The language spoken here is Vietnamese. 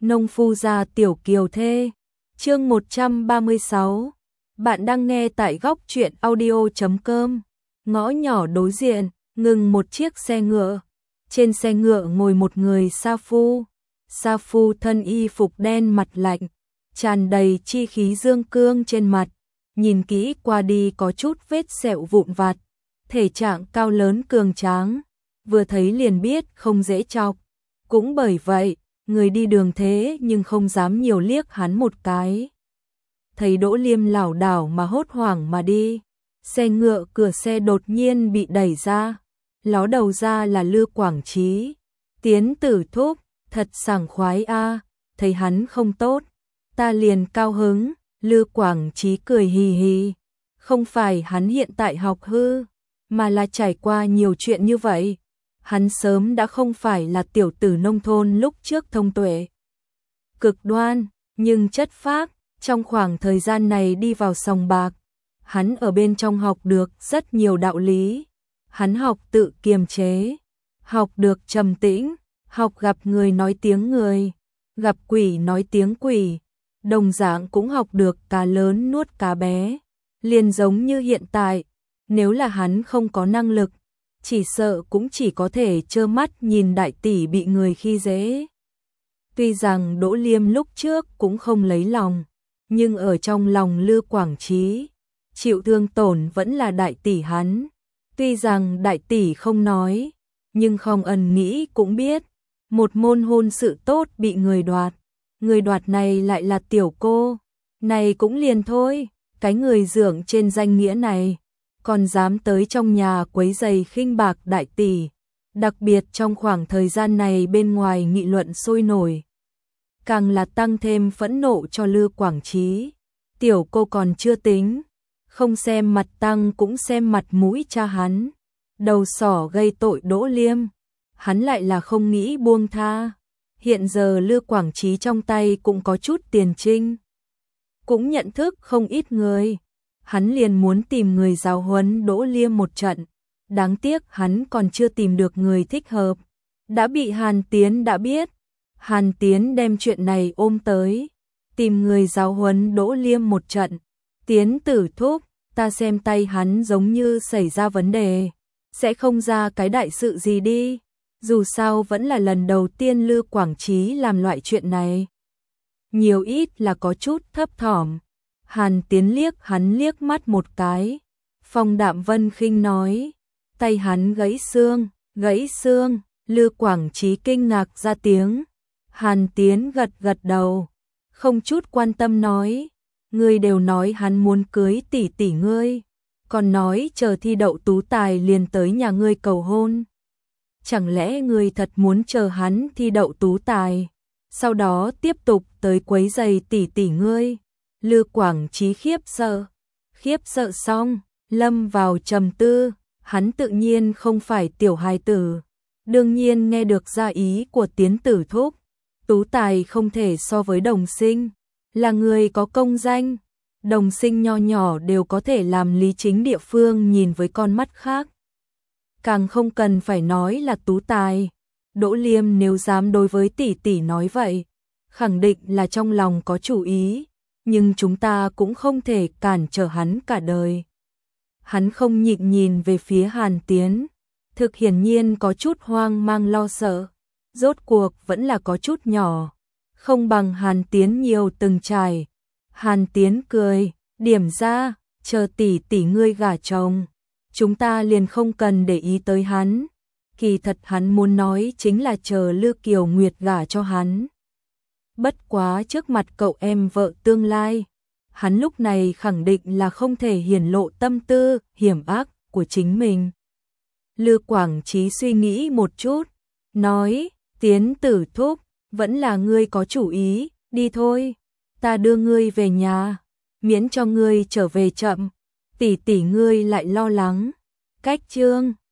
Nông phu gia tiểu kiều thê. Chương 136. Bạn đang nghe tại góc truyện audio.com. Ngõ nhỏ đối diện, ngừng một chiếc xe ngựa. Trên xe ngựa ngồi một người sa phu. Sa phu thân y phục đen, mặt lạnh, tràn đầy chi khí dương cương trên mặt. Nhìn kỹ qua đi có chút vết sẹo vụn vặt. Thể trạng cao lớn cường tráng, vừa thấy liền biết không dễ chọc. Cũng bởi vậy, người đi đường thế nhưng không dám nhiều liếc hắn một cái. Thấy Đỗ Liêm lảo đảo mà hốt hoảng mà đi. Xe ngựa cửa xe đột nhiên bị đẩy ra. Ló đầu ra là Lư Quảng Trí. Tiến tử thúc, thật sảng khoái a. Thấy hắn không tốt, ta liền cao hứng. Lư Quảng Trí cười hì hì. Không phải hắn hiện tại học hư, mà là trải qua nhiều chuyện như vậy. Hắn sớm đã không phải là tiểu tử nông thôn lúc trước thông tuệ cực đoan, nhưng chất phác. Trong khoảng thời gian này đi vào sòng bạc, hắn ở bên trong học được rất nhiều đạo lý. Hắn học tự kiềm chế, học được trầm tĩnh, học gặp người nói tiếng người, gặp quỷ nói tiếng quỷ. Đồng dạng cũng học được cá lớn nuốt cá bé. Liền giống như hiện tại, nếu là hắn không có năng lực, chỉ sợ cũng chỉ có thể trơ mắt nhìn đại tỷ bị người khi dễ. Tuy rằng Đỗ Liêm lúc trước cũng không lấy lòng, nhưng ở trong lòng Lư Quảng Trí, chịu thương tổn vẫn là đại tỷ hắn. Tuy rằng đại tỷ không nói, nhưng không ẩn nghĩ cũng biết, một môn hôn sự tốt bị người đoạt. Người đoạt này lại là tiểu cô, này cũng liền thôi, cái người dượng trên danh nghĩa này còn dám tới trong nhà quấy giày khinh bạc đại tỷ. Đặc biệt trong khoảng thời gian này bên ngoài nghị luận sôi nổi, càng là tăng thêm phẫn nộ cho Lư Quảng Trí. Tiểu cô còn chưa tính, không xem mặt tăng cũng xem mặt mũi cha hắn. Đầu sỏ gây tội Đỗ Liêm, hắn lại là không nghĩ buông tha. Hiện giờ Lư Quảng Trí trong tay cũng có chút tiền trinh, cũng nhận thức không ít người. Hắn liền muốn tìm người giáo huấn Đỗ Liêm một trận. Đáng tiếc hắn còn chưa tìm được người thích hợp. Đã bị Hàn Tiến đã biết. Hàn Tiến đem chuyện này ôm tới, tìm người giáo huấn Đỗ Liêm một trận. Tiến tử thúc, ta xem tay hắn giống như xảy ra vấn đề. Sẽ không ra cái đại sự gì đi. Dù sao vẫn là lần đầu tiên Lư Quảng Trí làm loại chuyện này. Nhiều ít là có chút thấp thỏm. Hàn Tiến liếc hắn liếc mắt một cái. Phong Đạm Vân khinh nói, tay hắn gãy xương, gãy xương. Lư Quảng Trí kinh ngạc ra tiếng. Hàn Tiến gật gật đầu, không chút quan tâm nói, ngươi đều nói hắn muốn cưới tỷ tỷ ngươi, còn nói chờ thi đậu tú tài liền tới nhà ngươi cầu hôn. Chẳng lẽ ngươi thật muốn chờ hắn thi đậu tú tài, sau đó tiếp tục tới quấy giày tỷ tỷ ngươi? Lư Quảng Trí khiếp sợ xong, lâm vào trầm tư. Hắn tự nhiên không phải tiểu hài tử, đương nhiên nghe được ra ý của Tiến tử thúc. Tú tài không thể so với đồng sinh, là người có công danh. Đồng sinh nho nhỏ đều có thể làm lý chính địa phương nhìn với con mắt khác, càng không cần phải nói là tú tài. Đỗ Liêm nếu dám đối với tỷ tỷ nói vậy, khẳng định là trong lòng có chủ ý, nhưng chúng ta cũng không thể cản trở hắn cả đời. Hắn không nhịn nhìn về phía Hàn Tiến, thực hiển nhiên có chút hoang mang lo sợ. Rốt cuộc vẫn là có chút nhỏ, không bằng Hàn Tiến nhiều từng trải. Hàn Tiến cười, điểm ra, chờ tỷ tỷ ngươi gả chồng, chúng ta liền không cần để ý tới hắn. Kỳ thật hắn muốn nói chính là chờ Lư Kiều Nguyệt gả cho hắn. Bất quá trước mặt cậu em vợ tương lai, hắn lúc này khẳng định là không thể hiển lộ tâm tư hiểm ác của chính mình. Lư Quảng Trí suy nghĩ một chút, nói, Tiến tử thúc, vẫn là ngươi có chủ ý, đi thôi, ta đưa ngươi về nhà, miễn cho ngươi trở về chậm, tỷ tỷ ngươi lại lo lắng. Cách chương